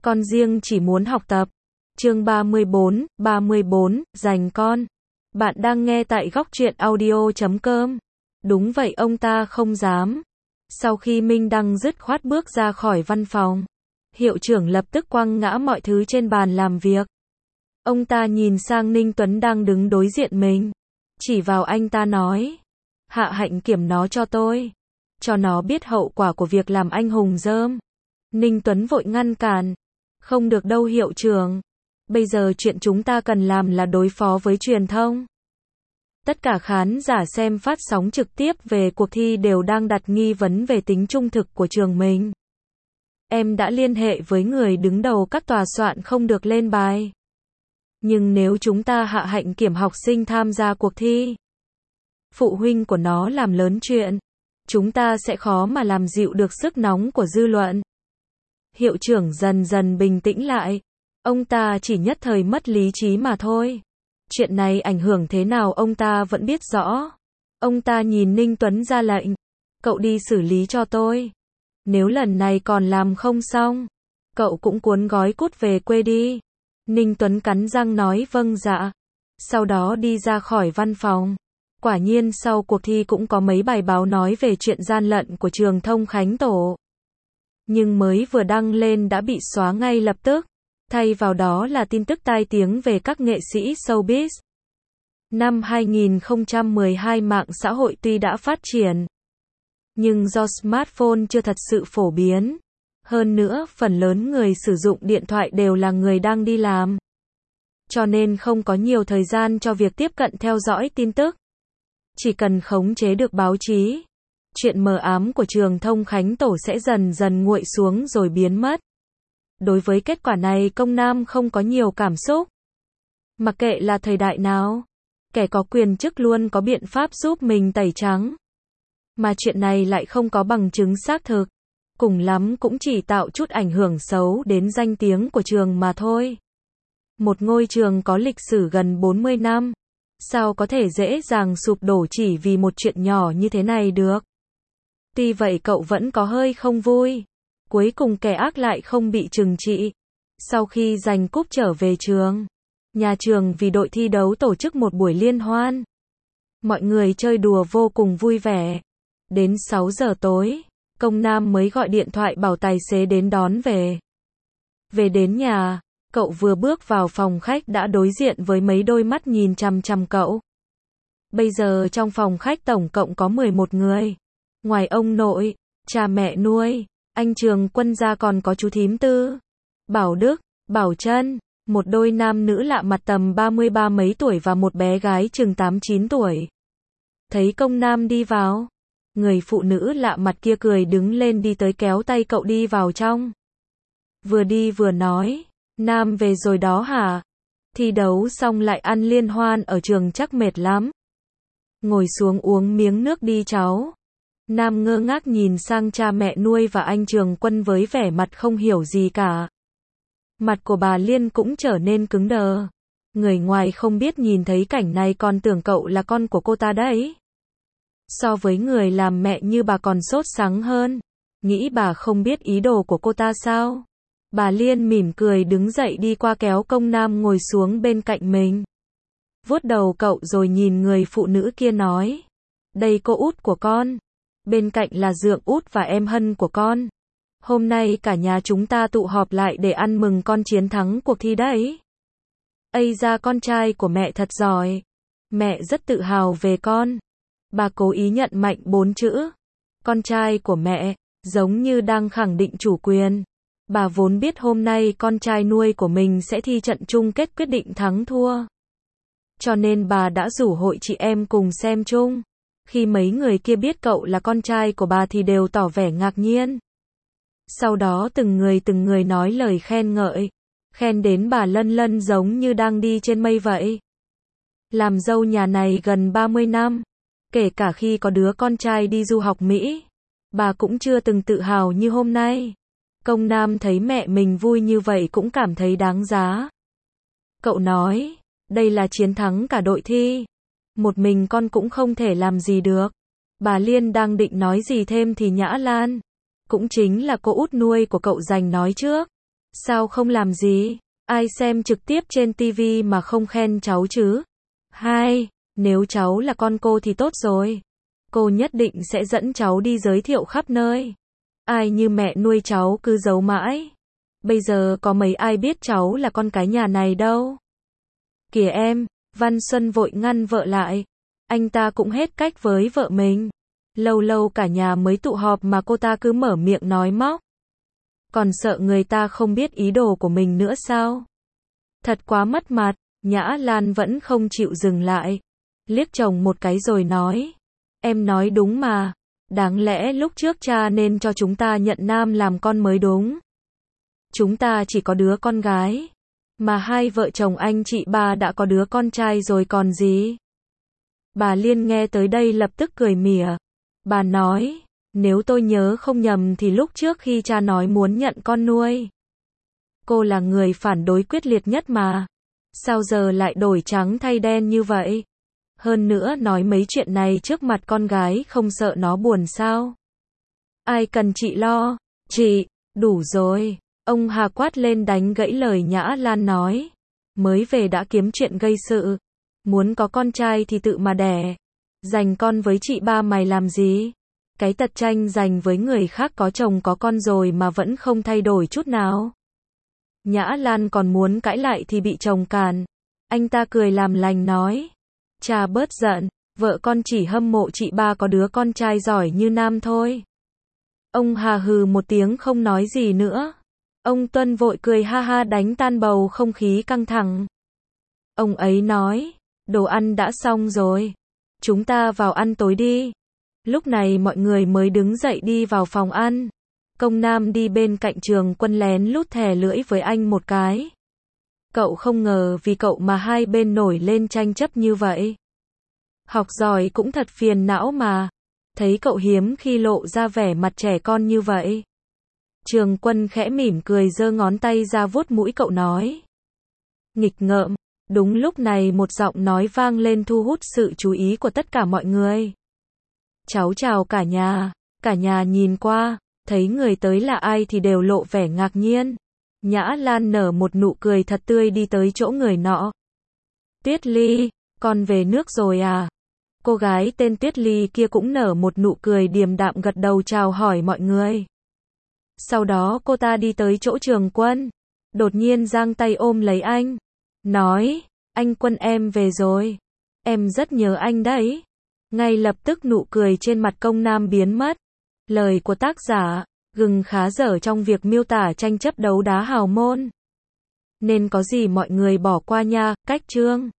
Con riêng chỉ muốn học tập. Chương 34, dành con. Bạn đang nghe tại góc truyện audio.com. Đúng vậy, ông ta không dám. Sau khi Minh Đăng dứt khoát bước ra khỏi văn phòng, hiệu trưởng lập tức quăng ngã mọi thứ trên bàn làm việc. Ông ta nhìn sang Ninh Tuấn đang đứng đối diện mình, chỉ vào anh ta nói: Hạ Hạnh kiểm nó cho tôi, cho nó biết hậu quả của việc làm anh hùng dơm. Ninh Tuấn vội ngăn cản: Không được đâu hiệu trưởng, bây giờ chuyện chúng ta cần làm là đối phó với truyền thông. Tất cả khán giả xem phát sóng trực tiếp về cuộc thi đều đang đặt nghi vấn về tính trung thực của trường mình. Em đã liên hệ với người đứng đầu các tòa soạn không được lên bài. Nhưng nếu chúng ta hạ hạnh kiểm học sinh tham gia cuộc thi, phụ huynh của nó làm lớn chuyện, chúng ta sẽ khó mà làm dịu được sức nóng của dư luận. Hiệu trưởng dần dần bình tĩnh lại. Ông ta chỉ nhất thời mất lý trí mà thôi. Chuyện này ảnh hưởng thế nào ông ta vẫn biết rõ. Ông ta nhìn Ninh Tuấn ra lệnh: Cậu đi xử lý cho tôi. Nếu lần này còn làm không xong, cậu cũng cuốn gói cút về quê đi. Ninh Tuấn cắn răng nói vâng dạ. Sau đó đi ra khỏi văn phòng. Quả nhiên sau cuộc thi cũng có mấy bài báo nói về chuyện gian lận của trường Thông Khánh Tổ. Nhưng mới vừa đăng lên đã bị xóa ngay lập tức. Thay vào đó là tin tức tai tiếng về các nghệ sĩ showbiz. Năm 2012 mạng xã hội tuy đã phát triển, nhưng do smartphone chưa thật sự phổ biến. Hơn nữa, phần lớn người sử dụng điện thoại đều là người đang đi làm. Cho nên không có nhiều thời gian cho việc tiếp cận theo dõi tin tức. Chỉ cần khống chế được báo chí, chuyện mờ ám của trường Thông Khánh Tổ sẽ dần dần nguội xuống rồi biến mất. Đối với kết quả này, Công Nam không có nhiều cảm xúc. Mặc kệ là thời đại nào, kẻ có quyền chức luôn có biện pháp giúp mình tẩy trắng. Mà chuyện này lại không có bằng chứng xác thực. Cùng lắm cũng chỉ tạo chút ảnh hưởng xấu đến danh tiếng của trường mà thôi. Một ngôi trường có lịch sử gần 40 năm, sao có thể dễ dàng sụp đổ chỉ vì một chuyện nhỏ như thế này được. Tuy vậy cậu vẫn có hơi không vui. Cuối cùng kẻ ác lại không bị trừng trị. Sau khi giành cúp trở về trường, nhà trường vì đội thi đấu tổ chức một buổi liên hoan. Mọi người chơi đùa vô cùng vui vẻ. Đến 6 giờ tối, Công Nam mới gọi điện thoại bảo tài xế đến đón về. Về đến nhà, cậu vừa bước vào phòng khách đã đối diện với mấy đôi mắt nhìn chằm chằm cậu. Bây giờ trong phòng khách tổng cộng có 11 người. Ngoài ông nội, cha mẹ nuôi, anh Trường Quân ra còn có chú thím Tư, Bảo Đức, Bảo Trân, một đôi nam nữ lạ mặt tầm 33 mấy tuổi và một bé gái chừng 8-9 tuổi. Thấy Công Nam đi vào, người phụ nữ lạ mặt kia cười đứng lên đi tới kéo tay cậu đi vào trong. Vừa đi vừa nói: Nam về rồi đó hả? Thi đấu xong lại ăn liên hoan ở trường chắc mệt lắm. Ngồi xuống uống miếng nước đi cháu. Nam ngơ ngác nhìn sang cha mẹ nuôi và anh Trường Quân với vẻ mặt không hiểu gì cả. Mặt của bà Liên cũng trở nên cứng đờ. Người ngoài không biết nhìn thấy cảnh này còn tưởng cậu là con của cô ta đấy. So với người làm mẹ như bà còn sốt sắng hơn. Nghĩ bà không biết ý đồ của cô ta sao? Bà Liên mỉm cười đứng dậy đi qua kéo Công Nam ngồi xuống bên cạnh mình. Vuốt đầu cậu rồi nhìn người phụ nữ kia nói: Đây cô út của con. Bên cạnh là dượng út và em Hân của con. Hôm nay cả nhà chúng ta tụ họp lại để ăn mừng con chiến thắng cuộc thi đấy. Ây da, con trai của mẹ thật giỏi. Mẹ rất tự hào về con. Bà cố ý nhận mạnh 4 chữ. Con trai của mẹ, giống như đang khẳng định chủ quyền. Bà vốn biết hôm nay con trai nuôi của mình sẽ thi trận chung kết quyết định thắng thua. Cho nên bà đã rủ hội chị em cùng xem chung. Khi mấy người kia biết cậu là con trai của bà thì đều tỏ vẻ ngạc nhiên. Sau đó từng người nói lời khen ngợi. Khen đến bà lân lân giống như đang đi trên mây vậy. Làm dâu nhà này gần 30 năm. Kể cả khi có đứa con trai đi du học Mỹ, bà cũng chưa từng tự hào như hôm nay. Công Nam thấy mẹ mình vui như vậy cũng cảm thấy đáng giá. Cậu nói: Đây là chiến thắng cả đội thi. Một mình con cũng không thể làm gì được. Bà Liên đang định nói gì thêm thì Nhã Lan, cũng chính là cô út nuôi của cậu giành nói trước. Sao không làm gì? Ai xem trực tiếp trên TV mà không khen cháu chứ? 2. Nếu cháu là con cô thì tốt rồi. Cô nhất định sẽ dẫn cháu đi giới thiệu khắp nơi. Ai như mẹ nuôi cháu cứ giấu mãi. Bây giờ có mấy ai biết cháu là con cái nhà này đâu. Kìa em, Văn Xuân vội ngăn vợ lại. Anh ta cũng hết cách với vợ mình. Lâu lâu cả nhà mới tụ họp mà cô ta cứ mở miệng nói móc. Còn sợ người ta không biết ý đồ của mình nữa sao? Thật quá mất mặt. Nhã Lan vẫn không chịu dừng lại. Liếc chồng một cái rồi nói. Em nói đúng mà. Đáng lẽ lúc trước cha nên cho chúng ta nhận Nam làm con mới đúng. Chúng ta chỉ có đứa con gái. Mà hai vợ chồng anh chị ba đã có đứa con trai rồi còn gì. Bà Liên nghe tới đây lập tức cười mỉa. Bà nói, nếu tôi nhớ không nhầm thì lúc trước khi cha nói muốn nhận con nuôi, cô là người phản đối quyết liệt nhất mà. Sao giờ lại đổi trắng thay đen như vậy? Hơn nữa nói mấy chuyện này trước mặt con gái không sợ nó buồn sao? Ai cần chị lo? Chị, đủ rồi. Ông Hà quát lên đánh gãy lời Nhã Lan nói. Mới về đã kiếm chuyện gây sự. Muốn có con trai thì tự mà đẻ. Giành con với chị ba mày làm gì? Cái tật tranh giành với người khác có chồng có con rồi mà vẫn không thay đổi chút nào. Nhã Lan còn muốn cãi lại thì bị chồng cản. Anh ta cười làm lành nói. Cha bớt giận, vợ con chỉ hâm mộ chị ba có đứa con trai giỏi như Nam thôi. Ông Hà hừ một tiếng không nói gì nữa. Ông Tuân vội cười ha ha đánh tan bầu không khí căng thẳng. Ông ấy nói, đồ ăn đã xong rồi. Chúng ta vào ăn tối đi. Lúc này mọi người mới đứng dậy đi vào phòng ăn. Công Nam đi bên cạnh Trường Quân lén lút thè lưỡi với anh một cái. Cậu không ngờ vì cậu mà hai bên nổi lên tranh chấp như vậy. Học giỏi cũng thật phiền não mà. Thấy cậu hiếm khi lộ ra vẻ mặt trẻ con như vậy. Trường Quân khẽ mỉm cười giơ ngón tay ra vuốt mũi cậu nói. Nghịch ngợm. Đúng lúc này một giọng nói vang lên thu hút sự chú ý của tất cả mọi người. Cháu chào cả nhà. Cả nhà nhìn qua, thấy người tới là ai thì đều lộ vẻ ngạc nhiên. Nhã Lan nở một nụ cười thật tươi đi tới chỗ người nọ. Tuyết Ly, con về nước rồi à? Cô gái tên Tuyết Ly kia cũng nở một nụ cười điềm đạm gật đầu chào hỏi mọi người. Sau đó cô ta đi tới chỗ Trường Quân. Đột nhiên giang tay ôm lấy anh. Nói, anh Quân em về rồi. Em rất nhớ anh đấy. Ngay lập tức nụ cười trên mặt Công Nam biến mất. Lời của tác giả, gừng khá dở trong việc miêu tả tranh chấp đấu đá hào môn. Nên có gì mọi người bỏ qua nha, cách chương.